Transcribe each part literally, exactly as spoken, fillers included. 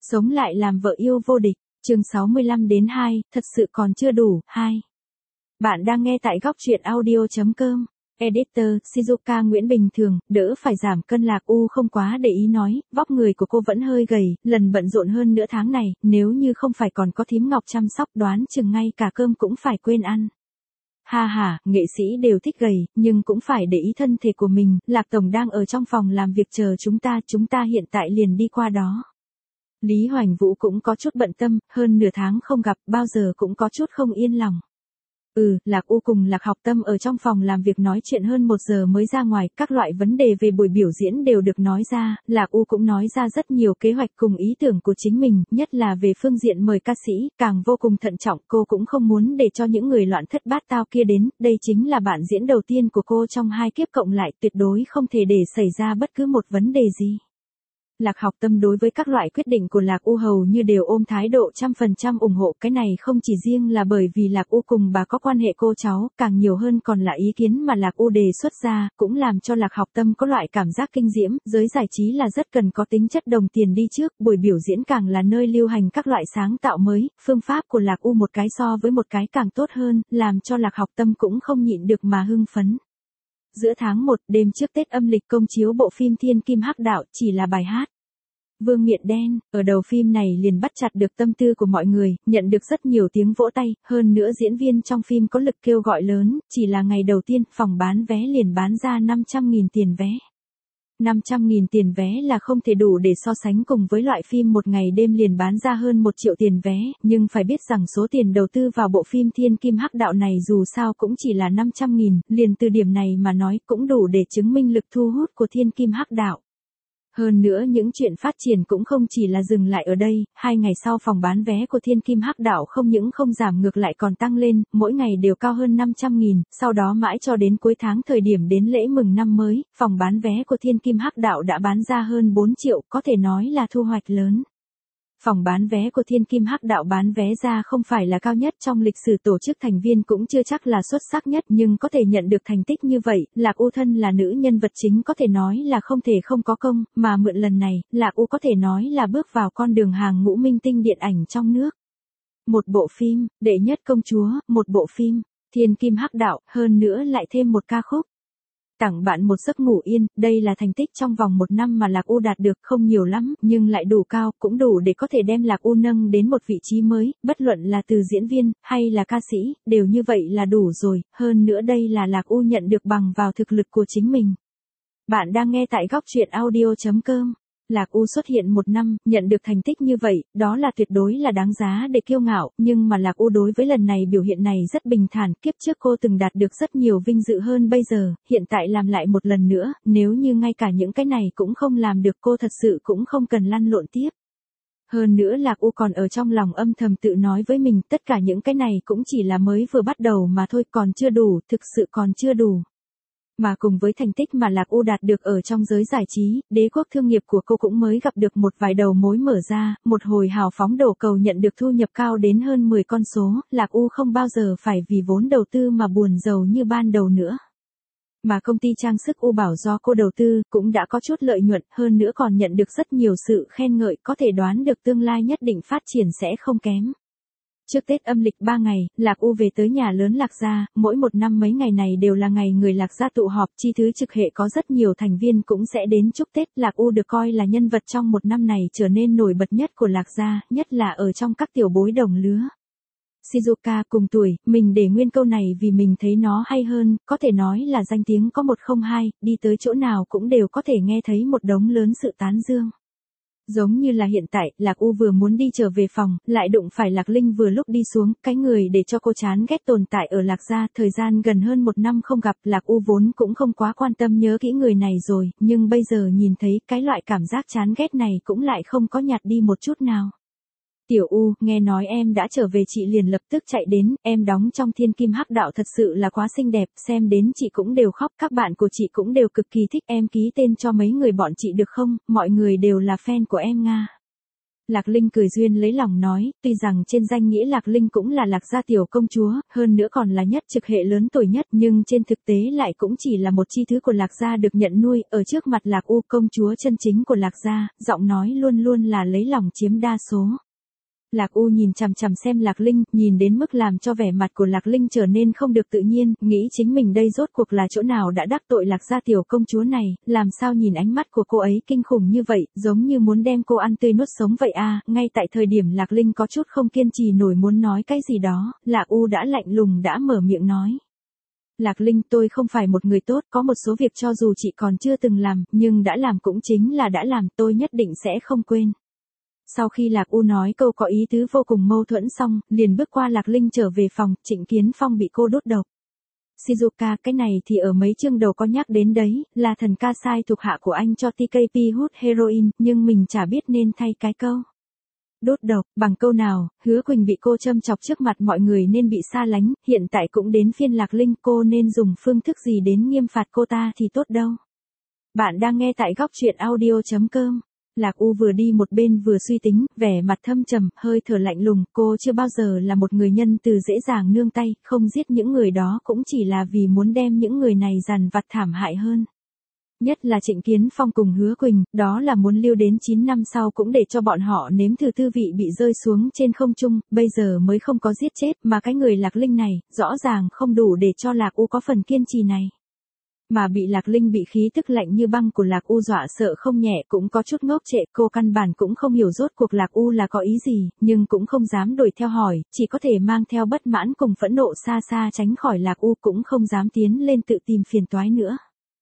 Sống lại làm vợ yêu vô địch, chương sáu mươi lăm đến hai, thật sự còn chưa đủ, hai. Bạn đang nghe tại góc truyện audio chấm com. Editor, Shizuka Nguyễn Bình thường, đỡ phải giảm cân Lạc U không quá để ý nói, vóc người của cô vẫn hơi gầy, lần bận rộn hơn nửa tháng này, nếu như không phải còn có thím Ngọc chăm sóc đoán chừng ngay cả cơm cũng phải quên ăn. Ha ha, nghệ sĩ đều thích gầy, nhưng cũng phải để ý thân thể của mình, Lạc Tổng đang ở trong phòng làm việc chờ chúng ta, chúng ta hiện tại liền đi qua đó. Lý Hoành Vũ cũng có chút bận tâm, hơn nửa tháng không gặp, bao giờ cũng có chút không yên lòng. Ừ, Lạc U cùng Lạc Học Tâm ở trong phòng làm việc nói chuyện hơn một giờ mới ra ngoài, các loại vấn đề về buổi biểu diễn đều được nói ra, Lạc U cũng nói ra rất nhiều kế hoạch cùng ý tưởng của chính mình, nhất là về phương diện mời ca sĩ, càng vô cùng thận trọng, cô cũng không muốn để cho những người loạn thất bát tao kia đến, đây chính là bạn diễn đầu tiên của cô trong hai kiếp cộng lại, tuyệt đối không thể để xảy ra bất cứ một vấn đề gì. Lạc Học Tâm đối với các loại quyết định của Lạc U hầu như đều ôm thái độ trăm phần trăm ủng hộ, cái này không chỉ riêng là bởi vì Lạc U cùng bà có quan hệ cô cháu, càng nhiều hơn còn là ý kiến mà Lạc U đề xuất ra, cũng làm cho Lạc Học Tâm có loại cảm giác kinh diễm, giới giải trí là rất cần có tính chất đồng tiền đi trước, buổi biểu diễn càng là nơi lưu hành các loại sáng tạo mới, phương pháp của Lạc U một cái so với một cái càng tốt hơn, làm cho Lạc Học Tâm cũng không nhịn được mà hưng phấn. Giữa tháng một, đêm trước Tết âm lịch công chiếu bộ phim Thiên Kim Hắc Đạo, chỉ là bài hát Vương Miện Đen, ở đầu phim này liền bắt chặt được tâm tư của mọi người, nhận được rất nhiều tiếng vỗ tay, hơn nữa diễn viên trong phim có lực kêu gọi lớn, chỉ là ngày đầu tiên, phòng bán vé liền bán ra năm trăm nghìn tiền vé. năm trăm nghìn tiền vé là không thể đủ để so sánh cùng với loại phim một ngày đêm liền bán ra hơn một triệu tiền vé, nhưng phải biết rằng số tiền đầu tư vào bộ phim Thiên Kim Hắc Đạo này dù sao cũng chỉ là năm trăm nghìn, liền từ điểm này mà nói cũng đủ để chứng minh lực thu hút của Thiên Kim Hắc Đạo. Hơn nữa những chuyện phát triển cũng không chỉ là dừng lại ở đây, hai ngày sau phòng bán vé của Thiên Kim Hắc Đạo không những không giảm ngược lại còn tăng lên, mỗi ngày đều cao hơn năm trăm nghìn, sau đó mãi cho đến cuối tháng thời điểm đến lễ mừng năm mới, phòng bán vé của Thiên Kim Hắc Đạo đã bán ra hơn bốn triệu, có thể nói là thu hoạch lớn. Phòng bán vé của Thiên Kim Hắc Đạo bán vé ra không phải là cao nhất trong lịch sử tổ chức thành viên cũng chưa chắc là xuất sắc nhất nhưng có thể nhận được thành tích như vậy, Lạc U thân là nữ nhân vật chính có thể nói là không thể không có công, mà mượn lần này, Lạc U có thể nói là bước vào con đường hàng ngũ minh tinh điện ảnh trong nước. Một bộ phim, đệ nhất công chúa, một bộ phim, Thiên Kim Hắc Đạo, hơn nữa lại thêm một ca khúc. Tặng bạn một giấc ngủ yên, đây là thành tích trong vòng một năm mà Lạc U đạt được không nhiều lắm, nhưng lại đủ cao, cũng đủ để có thể đem Lạc U nâng đến một vị trí mới, bất luận là từ diễn viên, hay là ca sĩ, đều như vậy là đủ rồi, hơn nữa đây là Lạc U nhận được bằng vào thực lực của chính mình. Bạn đang nghe tại góc truyện audio chấm com. Lạc U xuất hiện một năm, nhận được thành tích như vậy, đó là tuyệt đối là đáng giá để kiêu ngạo, nhưng mà Lạc U đối với lần này biểu hiện này rất bình thản, kiếp trước cô từng đạt được rất nhiều vinh dự hơn bây giờ, hiện tại làm lại một lần nữa, nếu như ngay cả những cái này cũng không làm được cô thật sự cũng không cần lăn lộn tiếp. Hơn nữa Lạc U còn ở trong lòng âm thầm tự nói với mình, tất cả những cái này cũng chỉ là mới vừa bắt đầu mà thôi, còn chưa đủ, thực sự còn chưa đủ. Mà cùng với thành tích mà Lạc U đạt được ở trong giới giải trí, đế quốc thương nghiệp của cô cũng mới gặp được một vài đầu mối mở ra, một hồi hào phóng đổ cầu nhận được thu nhập cao đến hơn mười con số, Lạc U không bao giờ phải vì vốn đầu tư mà buồn rầu như ban đầu nữa. Mà công ty trang sức U Bảo do cô đầu tư cũng đã có chút lợi nhuận, hơn nữa còn nhận được rất nhiều sự khen ngợi, có thể đoán được tương lai nhất định phát triển sẽ không kém. Trước Tết âm lịch ba ngày, Lạc U về tới nhà lớn Lạc Gia, mỗi một năm mấy ngày này đều là ngày người Lạc Gia tụ họp, chi thứ trực hệ có rất nhiều thành viên cũng sẽ đến chúc Tết, Lạc U được coi là nhân vật trong một năm này trở nên nổi bật nhất của Lạc Gia, nhất là ở trong các tiểu bối đồng lứa. Shizuka cùng tuổi, mình để nguyên câu này vì mình thấy nó hay hơn, có thể nói là danh tiếng có một không hai, đi tới chỗ nào cũng đều có thể nghe thấy một đống lớn sự tán dương. Giống như là hiện tại, Lạc U vừa muốn đi trở về phòng, lại đụng phải Lạc Linh vừa lúc đi xuống, cái người để cho cô chán ghét tồn tại ở Lạc Gia, thời gian gần hơn một năm không gặp, Lạc U vốn cũng không quá quan tâm nhớ kỹ người này rồi, nhưng bây giờ nhìn thấy cái loại cảm giác chán ghét này cũng lại không có nhạt đi một chút nào. Tiểu U, nghe nói em đã trở về chị liền lập tức chạy đến, em đóng trong Thiên Kim Hắc Đạo thật sự là quá xinh đẹp, xem đến chị cũng đều khóc, các bạn của chị cũng đều cực kỳ thích em, ký tên cho mấy người bọn chị được không, mọi người đều là fan của em Nga. Lạc Linh cười duyên lấy lòng nói, tuy rằng trên danh nghĩa Lạc Linh cũng là Lạc gia tiểu công chúa, hơn nữa còn là nhất trực hệ lớn tuổi nhất, nhưng trên thực tế lại cũng chỉ là một chi thứ của Lạc gia được nhận nuôi, ở trước mặt Lạc U công chúa chân chính của Lạc gia, giọng nói luôn luôn là lấy lòng chiếm đa số. Lạc U nhìn chằm chằm xem Lạc Linh, nhìn đến mức làm cho vẻ mặt của Lạc Linh trở nên không được tự nhiên, nghĩ chính mình đây rốt cuộc là chỗ nào đã đắc tội Lạc gia tiểu công chúa này, làm sao nhìn ánh mắt của cô ấy kinh khủng như vậy, giống như muốn đem cô ăn tươi nuốt sống vậy à, ngay tại thời điểm Lạc Linh có chút không kiên trì nổi muốn nói cái gì đó, Lạc U đã lạnh lùng đã mở miệng nói. Lạc Linh, tôi không phải một người tốt, có một số việc cho dù chị còn chưa từng làm, nhưng đã làm cũng chính là đã làm, tôi nhất định sẽ không quên. Sau khi Lạc U nói câu có ý tứ vô cùng mâu thuẫn xong, liền bước qua Lạc Linh trở về phòng, Trịnh Kiến Phong bị cô đốt độc. Shizuka, cái này thì ở mấy chương đầu có nhắc đến đấy, là thần ca sai thuộc hạ của anh cho tê ca pê hút heroin, nhưng mình chả biết nên thay cái câu. Đốt độc, bằng câu nào, Hứa Quỳnh bị cô châm chọc trước mặt mọi người nên bị xa lánh, hiện tại cũng đến phiên Lạc Linh, cô nên dùng phương thức gì đến nghiêm phạt cô ta thì tốt đâu. Bạn đang nghe tại góc truyện audio chấm com. Lạc U vừa đi một bên vừa suy tính, vẻ mặt thâm trầm, hơi thở lạnh lùng, cô chưa bao giờ là một người nhân từ dễ dàng nương tay, không giết những người đó cũng chỉ là vì muốn đem những người này dằn vặt thảm hại hơn. Nhất là Trịnh Kiến Phong cùng Hứa Quỳnh, đó là muốn lưu đến chín năm sau cũng để cho bọn họ nếm thử tư vị bị rơi xuống trên không trung, bây giờ mới không có giết chết, mà cái người Lạc Linh này, rõ ràng không đủ để cho Lạc U có phần kiên trì này. Mà bị Lạc Linh bị khí tức lạnh như băng của Lạc U dọa sợ không nhẹ, cũng có chút ngốc trệ, cô căn bản cũng không hiểu rốt cuộc Lạc U là có ý gì, nhưng cũng không dám đuổi theo hỏi, chỉ có thể mang theo bất mãn cùng phẫn nộ xa xa tránh khỏi Lạc U, cũng không dám tiến lên tự tìm phiền toái nữa.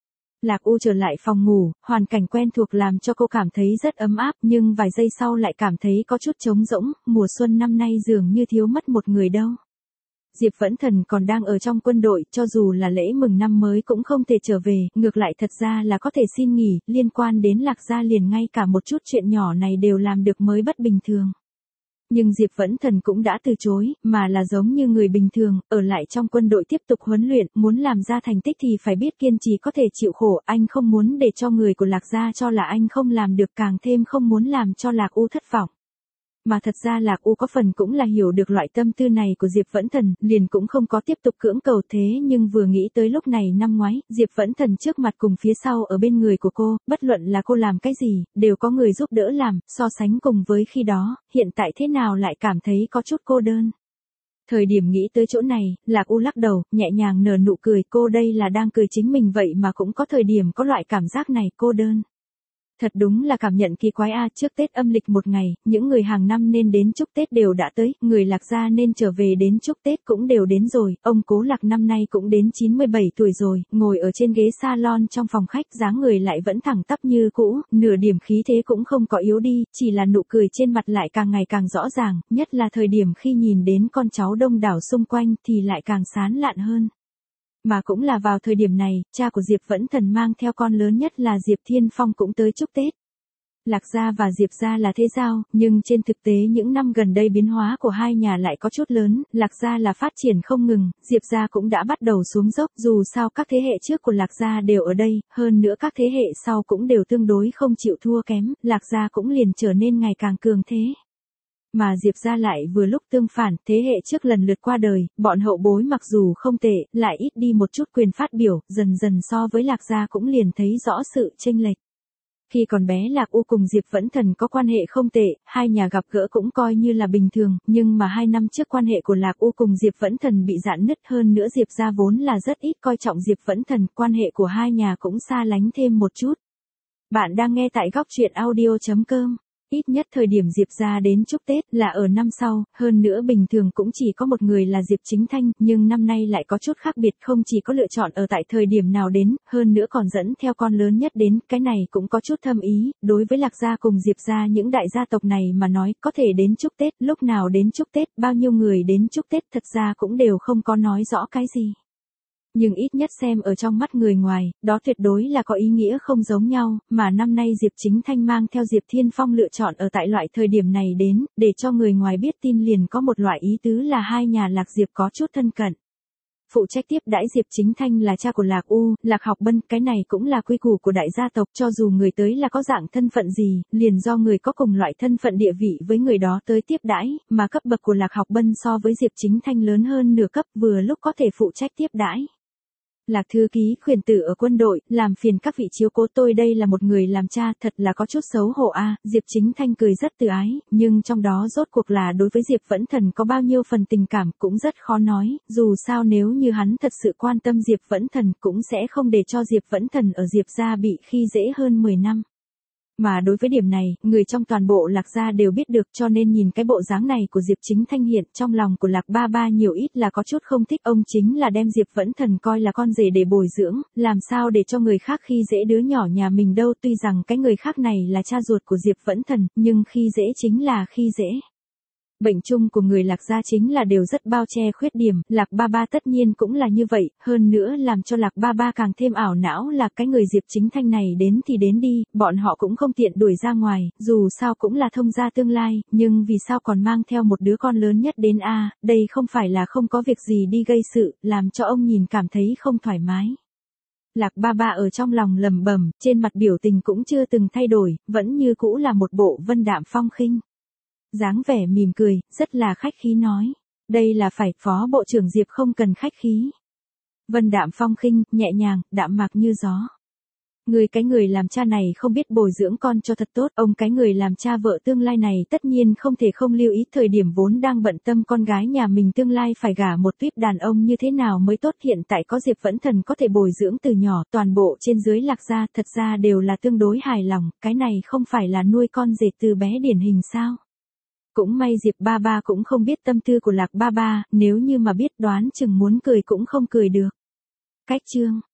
Lạc U trở lại phòng ngủ, hoàn cảnh quen thuộc làm cho cô cảm thấy rất ấm áp, nhưng vài giây sau lại cảm thấy có chút trống rỗng, mùa xuân năm nay dường như thiếu mất một người đâu. Diệp Vẫn Thần còn đang ở trong quân đội, cho dù là lễ mừng năm mới cũng không thể trở về, ngược lại thật ra là có thể xin nghỉ, liên quan đến Lạc gia liền ngay cả một chút chuyện nhỏ này đều làm được mới bất bình thường. Nhưng Diệp Vẫn Thần cũng đã từ chối, mà là giống như người bình thường, ở lại trong quân đội tiếp tục huấn luyện, muốn làm ra thành tích thì phải biết kiên trì có thể chịu khổ, anh không muốn để cho người của Lạc gia cho là anh không làm được, càng thêm không muốn làm cho Lạc U thất vọng. Mà thật ra Lạc U có phần cũng là hiểu được loại tâm tư này của Diệp Vẫn Thần, liền cũng không có tiếp tục cưỡng cầu thế, nhưng vừa nghĩ tới lúc này năm ngoái, Diệp Vẫn Thần trước mặt cùng phía sau ở bên người của cô, bất luận là cô làm cái gì, đều có người giúp đỡ làm, so sánh cùng với khi đó, hiện tại thế nào lại cảm thấy có chút cô đơn. Thời điểm nghĩ tới chỗ này, Lạc U lắc đầu, nhẹ nhàng nở nụ cười, cô đây là đang cười chính mình vậy mà cũng có thời điểm có loại cảm giác này, cô đơn. Thật đúng là cảm nhận kỳ quái a, trước Tết âm lịch một ngày, những người hàng năm nên đến chúc Tết đều đã tới, người Lạc gia nên trở về đến chúc Tết cũng đều đến rồi, ông Cố Lạc năm nay cũng đến chín mươi bảy tuổi rồi, ngồi ở trên ghế salon trong phòng khách, dáng người lại vẫn thẳng tắp như cũ, nửa điểm khí thế cũng không có yếu đi, chỉ là nụ cười trên mặt lại càng ngày càng rõ ràng, nhất là thời điểm khi nhìn đến con cháu đông đảo xung quanh thì lại càng sán lạn hơn. Mà cũng là vào thời điểm này, cha của Diệp Vẫn Thần mang theo con lớn nhất là Diệp Thiên Phong cũng tới chúc Tết. Lạc gia và Diệp gia là thế giao, nhưng trên thực tế những năm gần đây biến hóa của hai nhà lại có chút lớn, Lạc gia là phát triển không ngừng, Diệp gia cũng đã bắt đầu xuống dốc, dù sao các thế hệ trước của Lạc gia đều ở đây, hơn nữa các thế hệ sau cũng đều tương đối không chịu thua kém, Lạc gia cũng liền trở nên ngày càng cường thế. Mà Diệp gia lại vừa lúc tương phản, thế hệ trước lần lượt qua đời, bọn hậu bối mặc dù không tệ, lại ít đi một chút quyền phát biểu, dần dần so với Lạc gia cũng liền thấy rõ sự chênh lệch. Khi còn bé Lạc U cùng Diệp Vẫn Thần có quan hệ không tệ, hai nhà gặp gỡ cũng coi như là bình thường, nhưng mà hai năm trước quan hệ của Lạc U cùng Diệp Vẫn Thần bị rạn nứt, hơn nữa Diệp gia vốn là rất ít coi trọng Diệp Vẫn Thần, quan hệ của hai nhà cũng xa lánh thêm một chút. Bạn đang nghe tại góc truyện audio chấm com. Ít nhất thời điểm Diệp gia đến chúc Tết là ở năm sau, hơn nữa bình thường cũng chỉ có một người là Diệp Chính Thanh, nhưng năm nay lại có chút khác biệt, không chỉ có lựa chọn ở tại thời điểm nào đến, hơn nữa còn dẫn theo con lớn nhất đến, cái này cũng có chút thâm ý, đối với Lạc gia cùng Diệp gia những đại gia tộc này mà nói, có thể đến chúc Tết, lúc nào đến chúc Tết, bao nhiêu người đến chúc Tết thật ra cũng đều không có nói rõ cái gì. Nhưng ít nhất xem ở trong mắt người ngoài, đó tuyệt đối là có ý nghĩa không giống nhau, mà năm nay Diệp Chính Thanh mang theo Diệp Thiên Phong lựa chọn ở tại loại thời điểm này đến, để cho người ngoài biết tin liền có một loại ý tứ là hai nhà Lạc Diệp có chút thân cận. phụ trách tiếp đãi Diệp Chính Thanh là cha của Lạc U, Lạc Học Bân, cái này cũng là quy củ của đại gia tộc, cho dù người tới là có dạng thân phận gì, liền do người có cùng loại thân phận địa vị với người đó tới tiếp đãi, mà cấp bậc của Lạc Học Bân so với Diệp Chính Thanh lớn hơn nửa cấp, vừa lúc có thể phụ trách tiếp đãi. Lạc thư ký khuyển tử ở quân đội, làm phiền các vị chiếu cố tôi, đây là một người làm cha, thật là có chút xấu hổ a. Diệp Chính Thanh cười rất từ ái, nhưng trong đó rốt cuộc là đối với Diệp Vẫn Thần có bao nhiêu phần tình cảm cũng rất khó nói, dù sao nếu như hắn thật sự quan tâm Diệp Vẫn Thần cũng sẽ không để cho Diệp Vẫn Thần ở Diệp gia bị khi dễ hơn mười năm. Mà đối với điểm này, người trong toàn bộ Lạc gia đều biết được, cho nên nhìn cái bộ dáng này của Diệp Chính Thanh hiện trong lòng của Lạc ba ba nhiều ít là có chút không thích, ông chính là đem Diệp Vẫn Thần coi là con rể để bồi dưỡng, làm sao để cho người khác khi dễ đứa nhỏ nhà mình đâu, tuy rằng cái người khác này là cha ruột của Diệp Vẫn Thần, nhưng khi dễ chính là khi dễ. Bệnh chung của người Lạc gia chính là đều rất bao che khuyết điểm, Lạc ba ba tất nhiên cũng là như vậy, hơn nữa làm cho Lạc ba ba càng thêm ảo não là cái người Diệp Chính Thanh này đến thì đến đi, bọn họ cũng không tiện đuổi ra ngoài, dù sao cũng là thông gia tương lai, nhưng vì sao còn mang theo một đứa con lớn nhất đến a, đây không phải là không có việc gì đi gây sự, làm cho ông nhìn cảm thấy không thoải mái. Lạc ba ba ở trong lòng lầm bầm, trên mặt biểu tình cũng chưa từng thay đổi, vẫn như cũ là một bộ vân đạm phong khinh. Dáng vẻ mỉm cười, rất là khách khí nói. Đây là phải, phó bộ trưởng Diệp không cần khách khí. Vân đạm phong khinh, nhẹ nhàng, đạm mạc như gió. Người cái người làm cha này không biết bồi dưỡng con cho thật tốt, ông cái người làm cha vợ tương lai này tất nhiên không thể không lưu ý thời điểm vốn đang bận tâm con gái nhà mình tương lai phải gả một tuyếp đàn ông như thế nào mới tốt, hiện tại có Diệp Vẫn Thần có thể bồi dưỡng từ nhỏ, toàn bộ trên dưới Lạc gia thật ra đều là tương đối hài lòng, cái này không phải là nuôi con rể từ bé điển hình sao? Cũng may Diệp ba ba cũng không biết tâm tư của Lạc ba ba, nếu như mà biết đoán chừng muốn cười cũng không cười được. Cách chương